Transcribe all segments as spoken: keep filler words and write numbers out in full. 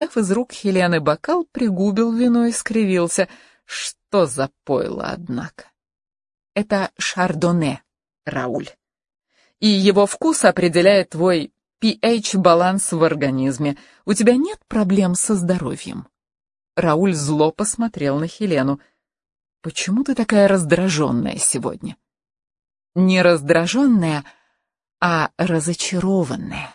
Взяв из рук Хелены бокал, пригубил вино и скривился. Что за пойло, однако? Это шардоне, Рауль. И его вкус определяет твой pH-баланс в организме. У тебя нет проблем со здоровьем? Рауль зло посмотрел на Хелену. Почему ты такая раздраженная сегодня? Не раздраженная, а разочарованная.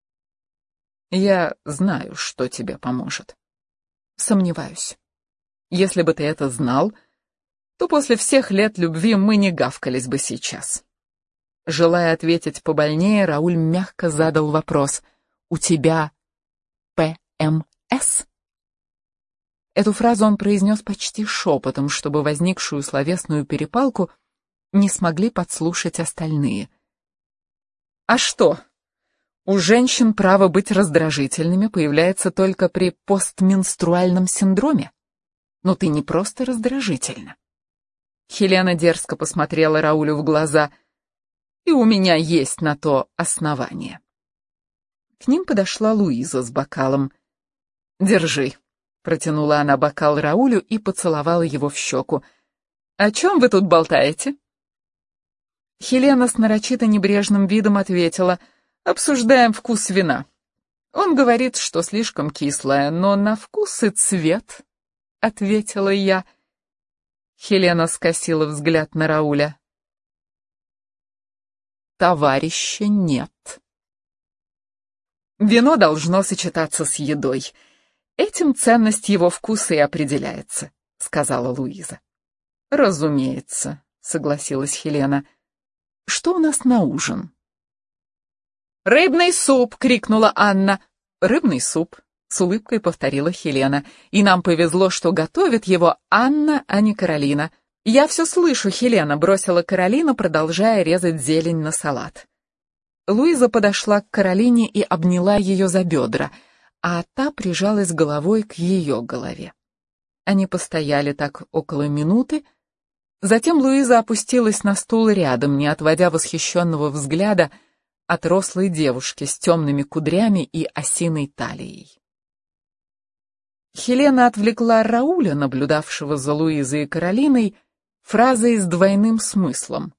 Я знаю, что тебе поможет. Сомневаюсь. Если бы ты это знал, то после всех лет любви мы не гавкались бы сейчас. Желая ответить побольнее, Рауль мягко задал вопрос. У тебя пэ эм эс? Эту фразу он произнес почти шепотом, чтобы возникшую словесную перепалку не смогли подслушать остальные. А что? У женщин право быть раздражительными появляется только при постменструальном синдроме. Но ты не просто раздражительна. Хелена дерзко посмотрела Раулю в глаза. И у меня есть на то основание. К ним подошла Луиза с бокалом. «Держи», — протянула она бокал Раулю и поцеловала его в щеку. «О чем вы тут болтаете?» Хелена с нарочито небрежным видом ответила: «Обсуждаем вкус вина. Он говорит, что слишком кислое, но на вкус и цвет», — ответила я. Хелена скосила взгляд на Рауля. «Товарища нет». «Вино должно сочетаться с едой. Этим ценность его вкуса и определяется», — сказала Луиза. «Разумеется», — согласилась Хелена. «Что у нас на ужин?» «Рыбный суп!» — крикнула Анна. «Рыбный суп!» — с улыбкой повторила Хелена. «И нам повезло, что готовит его Анна, а не Каролина». «Я все слышу, Хелена», — бросила Каролина, продолжая резать зелень на салат. Луиза подошла к Каролине и обняла ее за бедра, а та прижалась головой к ее голове. Они постояли так около минуты. Затем Луиза опустилась на стул рядом, не отводя восхищенного взгляда от рослой девушки с темными кудрями и осиной талией. Хелена отвлекла Рауля, наблюдавшего за Луизой и Каролиной, фразой с двойным смыслом.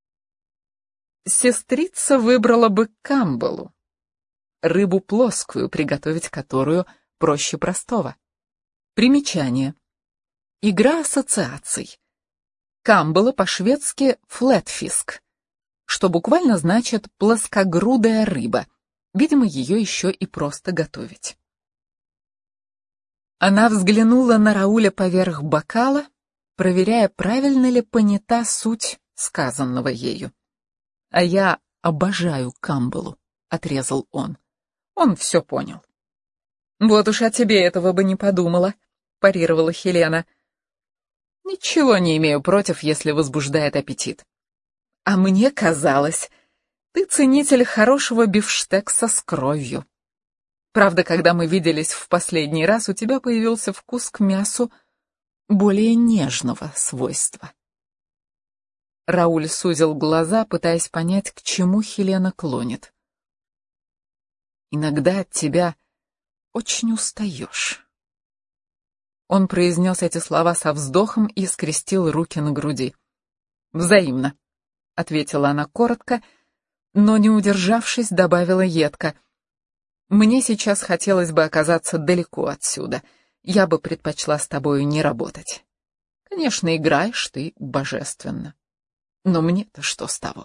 Сестрица выбрала бы камбалу, рыбу плоскую, приготовить которую проще простого. Примечание. Игра ассоциаций. Камбала по-шведски флетфиск, что буквально значит плоскогрудая рыба. Видимо, ее еще и просто готовить. Она взглянула на Рауля поверх бокала, проверяя, правильно ли понята суть сказанного ею. «А я обожаю камбалу», — отрезал он. Он все понял. «Вот уж о тебе этого бы не подумала», — парировала Хелена. «Ничего не имею против, если возбуждает аппетит. А мне казалось, ты ценитель хорошего бифштекса с кровью. Правда, когда мы виделись в последний раз, у тебя появился вкус к мясу более нежного свойства». Рауль сузил глаза, пытаясь понять, к чему Хелена клонит. «Иногда от тебя очень устаешь». Он произнес эти слова со вздохом и скрестил руки на груди. «Взаимно», — ответила она коротко, но, не удержавшись, добавила едко. «Мне сейчас хотелось бы оказаться далеко отсюда. Я бы предпочла с тобою не работать. Конечно, играешь ты божественно. Но мне-то что с того?»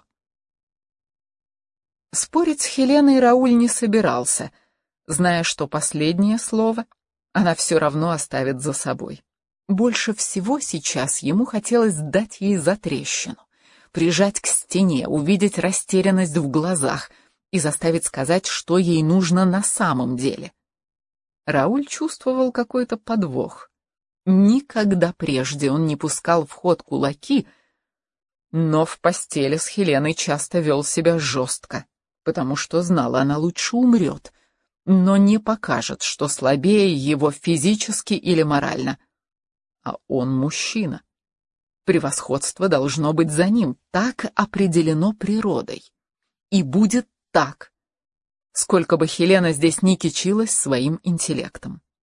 Спорить с Хеленой Рауль не собирался, зная, что последнее слово она все равно оставит за собой. Больше всего сейчас ему хотелось дать ей затрещину, прижать к стене, увидеть растерянность в глазах и заставить сказать, что ей нужно на самом деле. Рауль чувствовал какой-то подвох. Никогда прежде он не пускал в ход кулаки, но в постели с Хеленой часто вел себя жестко, потому что знал, она лучше умрет, но не покажет, что слабее его физически или морально. А он мужчина. Превосходство должно быть за ним, так определено природой. И будет так, сколько бы Хелена здесь ни кичилась своим интеллектом.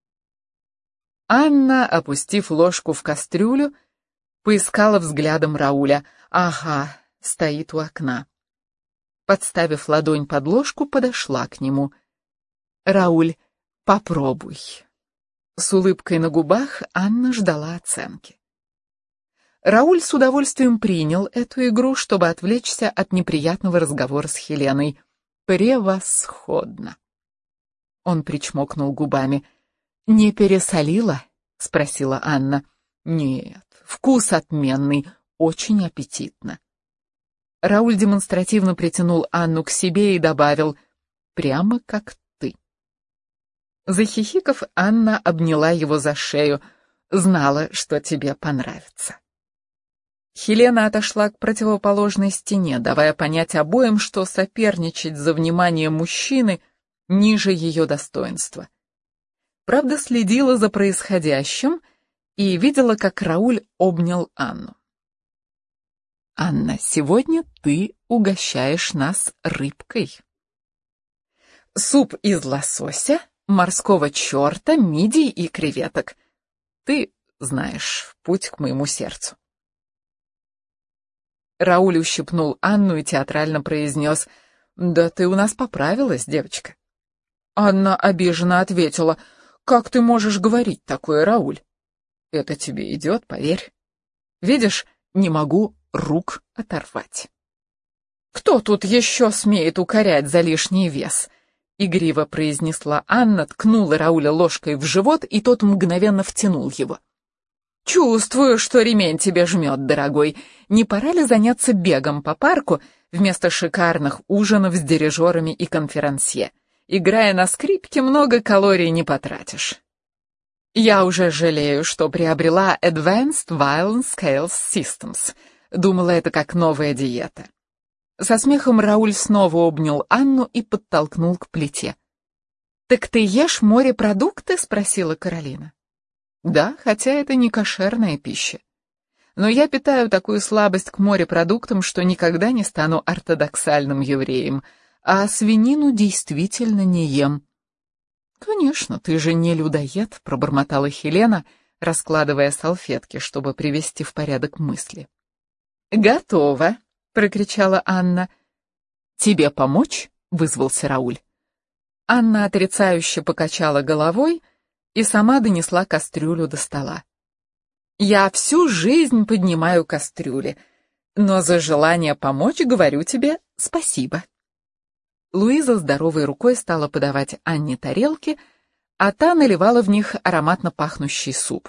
Анна, опустив ложку в кастрюлю, поискала взглядом Рауля. Ага, стоит у окна. Подставив ладонь под ложку, подошла к нему. «Рауль, попробуй». С улыбкой на губах Анна ждала оценки. Рауль с удовольствием принял эту игру, чтобы отвлечься от неприятного разговора с Хеленой. «Превосходно!» Он причмокнул губами. «Не пересолила?» — спросила Анна. «Нет, вкус отменный, очень аппетитно». Рауль демонстративно притянул Анну к себе и добавил: «Прямо как ты». Захихикав, Анна обняла его за шею. «Знала, что тебе понравится». Хелена отошла к противоположной стене, давая понять обоим, что соперничать за внимание мужчины ниже ее достоинства. Правда, следила за происходящим и видела, как Рауль обнял Анну. «Анна, сегодня ты угощаешь нас рыбкой. Суп из лосося, морского черта, мидий и креветок. Ты знаешь путь к моему сердцу». Рауль ущипнул Анну и театрально произнес: «Да ты у нас поправилась, девочка». Анна обиженно ответила: «Как ты можешь говорить такое, Рауль? Это тебе идет, поверь. Видишь, не могу рук оторвать». «Кто тут еще смеет укорять за лишний вес?» — игриво произнесла Анна, ткнула Рауля ложкой в живот, и тот мгновенно втянул его. «Чувствую, что ремень тебе жмет, дорогой. Не пора ли заняться бегом по парку вместо шикарных ужинов с дирижерами и конферансье? Играя на скрипке, много калорий не потратишь». «Я уже жалею, что приобрела Advanced Violin Scales Systems. Думала, это как новая диета». Со смехом Рауль снова обнял Анну и подтолкнул к плите. «Так ты ешь морепродукты?» — спросила Каролина. «Да, хотя это не кошерная пища. Но я питаю такую слабость к морепродуктам, что никогда не стану ортодоксальным евреем, а свинину действительно не ем». «Конечно, ты же не людоед», — пробормотала Хелена, раскладывая салфетки, чтобы привести в порядок мысли. «Готово», — прокричала Анна. «Тебе помочь?» — вызвался Рауль. Анна отрицающе покачала головой и сама донесла кастрюлю до стола. «Я всю жизнь поднимаю кастрюли, но за желание помочь говорю тебе спасибо». Луиза здоровой рукой стала подавать Анне тарелки, а та наливала в них ароматно пахнущий суп.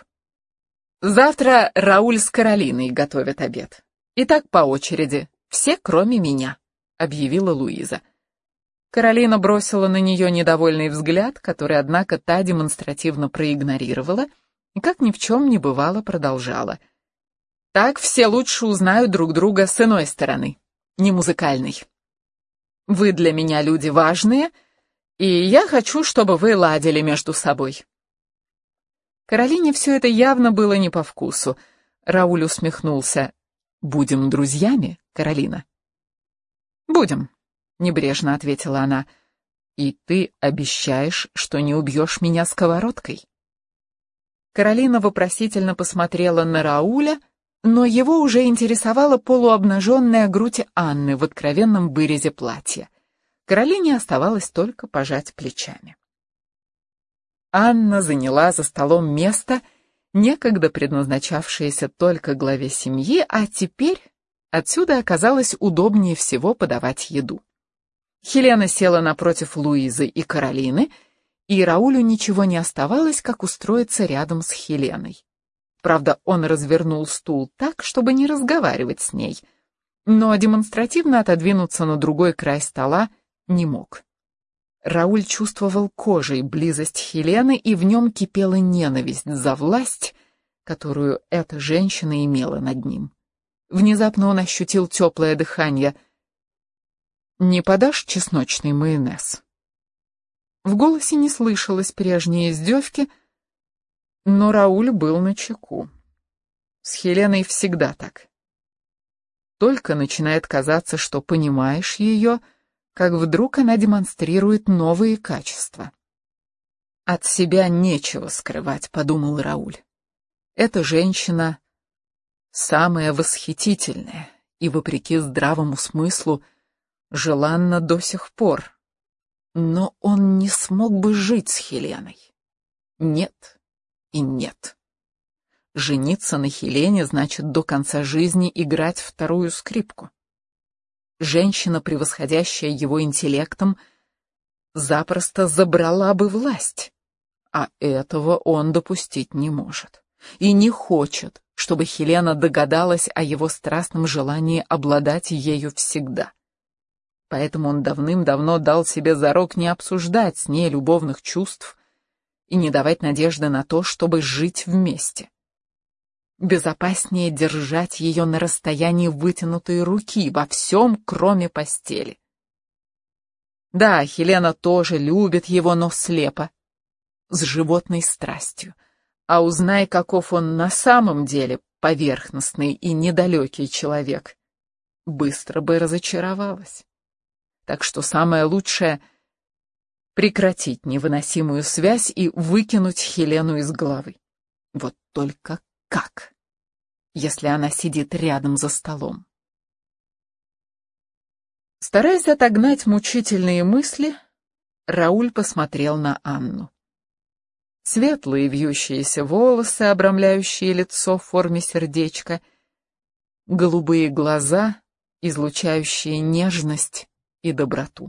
«Завтра Рауль с Каролиной готовят обед. И так по очереди, все кроме меня», — объявила Луиза. Каролина бросила на нее недовольный взгляд, который, однако, та демонстративно проигнорировала и, как ни в чем не бывало, продолжала. «Так все лучше узнают друг друга с иной стороны, не музыкальной. Вы для меня люди важные, и я хочу, чтобы вы ладили между собой». Каролине все это явно было не по вкусу. Рауль усмехнулся. «Будем друзьями, Каролина?» «Будем», — небрежно ответила она. «И ты обещаешь, что не убьешь меня сковородкой?» Каролина вопросительно посмотрела на Рауля, но его уже интересовала полуобнаженная грудь Анны в откровенном вырезе платья. Каролине оставалось только пожать плечами. Анна заняла за столом место, некогда предназначавшееся только главе семьи, а теперь отсюда оказалось удобнее всего подавать еду. Хелена села напротив Луизы и Каролины, и Раулю ничего не оставалось, как устроиться рядом с Хеленой. Правда, он развернул стул так, чтобы не разговаривать с ней, но демонстративно отодвинуться на другой край стола не мог. Рауль чувствовал кожей близость Хелены, и в нем кипела ненависть за власть, которую эта женщина имела над ним. Внезапно он ощутил теплое дыхание. «Не подашь чесночный майонез?» В голосе не слышалось прежней издевки, но Рауль был начеку. С Хеленой всегда так. Только начинает казаться, что понимаешь ее, как вдруг она демонстрирует новые качества. От себя нечего скрывать, подумал Рауль. Эта женщина самая восхитительная и, вопреки здравому смыслу, желанна до сих пор. Но он не смог бы жить с Хеленой. Нет и нет. Жениться на Хелене значит до конца жизни играть вторую скрипку. Женщина, превосходящая его интеллектом, запросто забрала бы власть, а этого он допустить не может и не хочет, чтобы Хелена догадалась о его страстном желании обладать ею всегда. Поэтому он давным-давно дал себе зарок не обсуждать с ней любовных чувств и не давать надежды на то, чтобы жить вместе. Безопаснее держать ее на расстоянии вытянутой руки во всем, кроме постели. Да, Хелена тоже любит его, но слепо, с животной страстью. А узнай, каков он на самом деле, поверхностный и недалекий человек, быстро бы разочаровалась. Так что самое лучшее — прекратить невыносимую связь и выкинуть Хелену из головы. Вот только как, если она сидит рядом за столом? Стараясь отогнать мучительные мысли, Рауль посмотрел на Анну. Светлые вьющиеся волосы, обрамляющие лицо в форме сердечка, голубые глаза, излучающие нежность и доброту.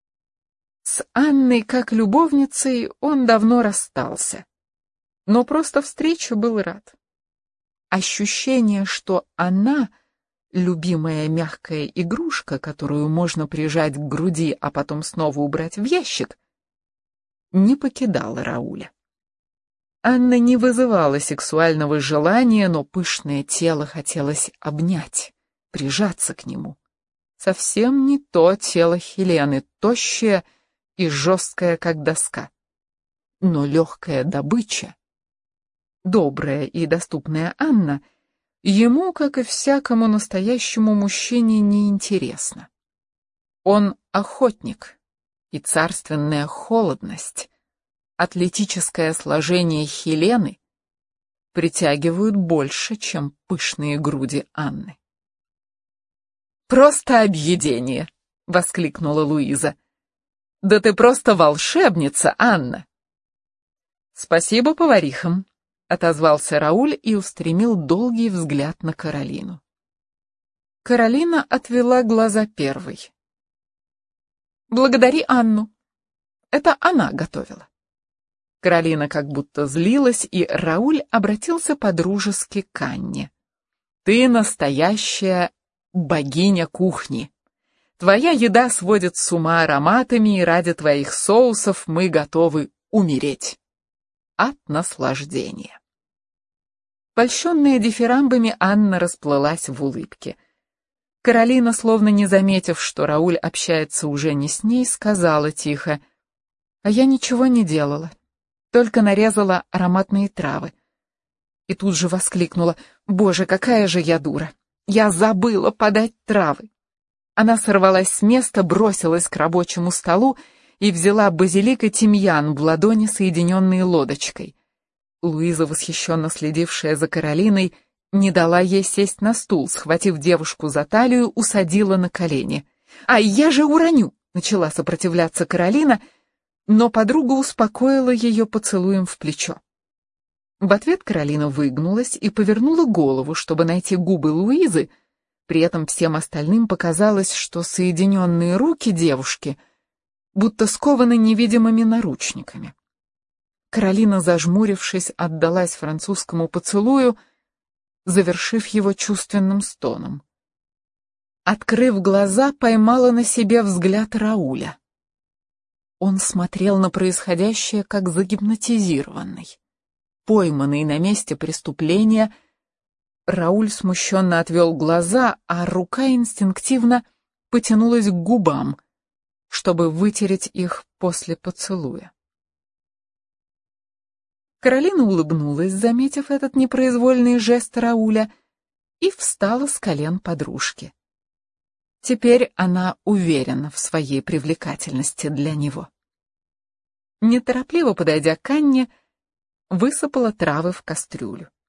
С Анной, как любовницей, он давно расстался, но просто встрече был рад. Ощущение, что она — любимая мягкая игрушка, которую можно прижать к груди, а потом снова убрать в ящик, не покидало Рауля. Анна не вызывала сексуального желания, но пышное тело хотелось обнять, прижаться к нему. Совсем не то тело Хелены, тощее и жесткое, как доска. Но легкая добыча, добрая и доступная Анна, ему, как и всякому настоящему мужчине, неинтересна. Он охотник, и царственная холодность, атлетическое сложение Хелены притягивают больше, чем пышные груди Анны. «Просто объедение!» — воскликнула Луиза. «Да ты просто волшебница, Анна!» «Спасибо поварихам!» — отозвался Рауль и устремил долгий взгляд на Каролину. Каролина отвела глаза первой. «Благодари Анну. Это она готовила». Каролина как будто злилась, и Рауль обратился по-дружески к Анне. «Ты настоящая богиня кухни. Твоя еда сводит с ума ароматами, и ради твоих соусов мы готовы умереть от наслаждения». Польщенная дифирамбами, Анна расплылась в улыбке. Каролина, словно не заметив, что Рауль общается уже не с ней, сказала тихо: «А я ничего не делала, только нарезала ароматные травы». И тут же воскликнула: «Боже, какая же я дура! Я забыла подать травы!» Она сорвалась с места, бросилась к рабочему столу и взяла базилик и тимьян в ладони, соединенные лодочкой. Луиза, восхищенно следившая за Каролиной, не дала ей сесть на стул, схватив девушку за талию, усадила на колени. «Ай, я же уроню!» — начала сопротивляться Каролина, но подруга успокоила ее поцелуем в плечо. В ответ Каролина выгнулась и повернула голову, чтобы найти губы Луизы. При этом всем остальным показалось, что соединенные руки девушки будто скованы невидимыми наручниками. Каролина, зажмурившись, отдалась французскому поцелую, завершив его чувственным стоном. Открыв глаза, поймала на себе взгляд Рауля. Он смотрел на происходящее как загипнотизированный. Пойманный на месте преступления, Рауль смущенно отвел глаза, а рука инстинктивно потянулась к губам, чтобы вытереть их после поцелуя. Каролина улыбнулась, заметив этот непроизвольный жест Рауля, и встала с колен подружки. Теперь она уверена в своей привлекательности для него. неторопливо подойдя к Анне, высыпала травы в кастрюлю.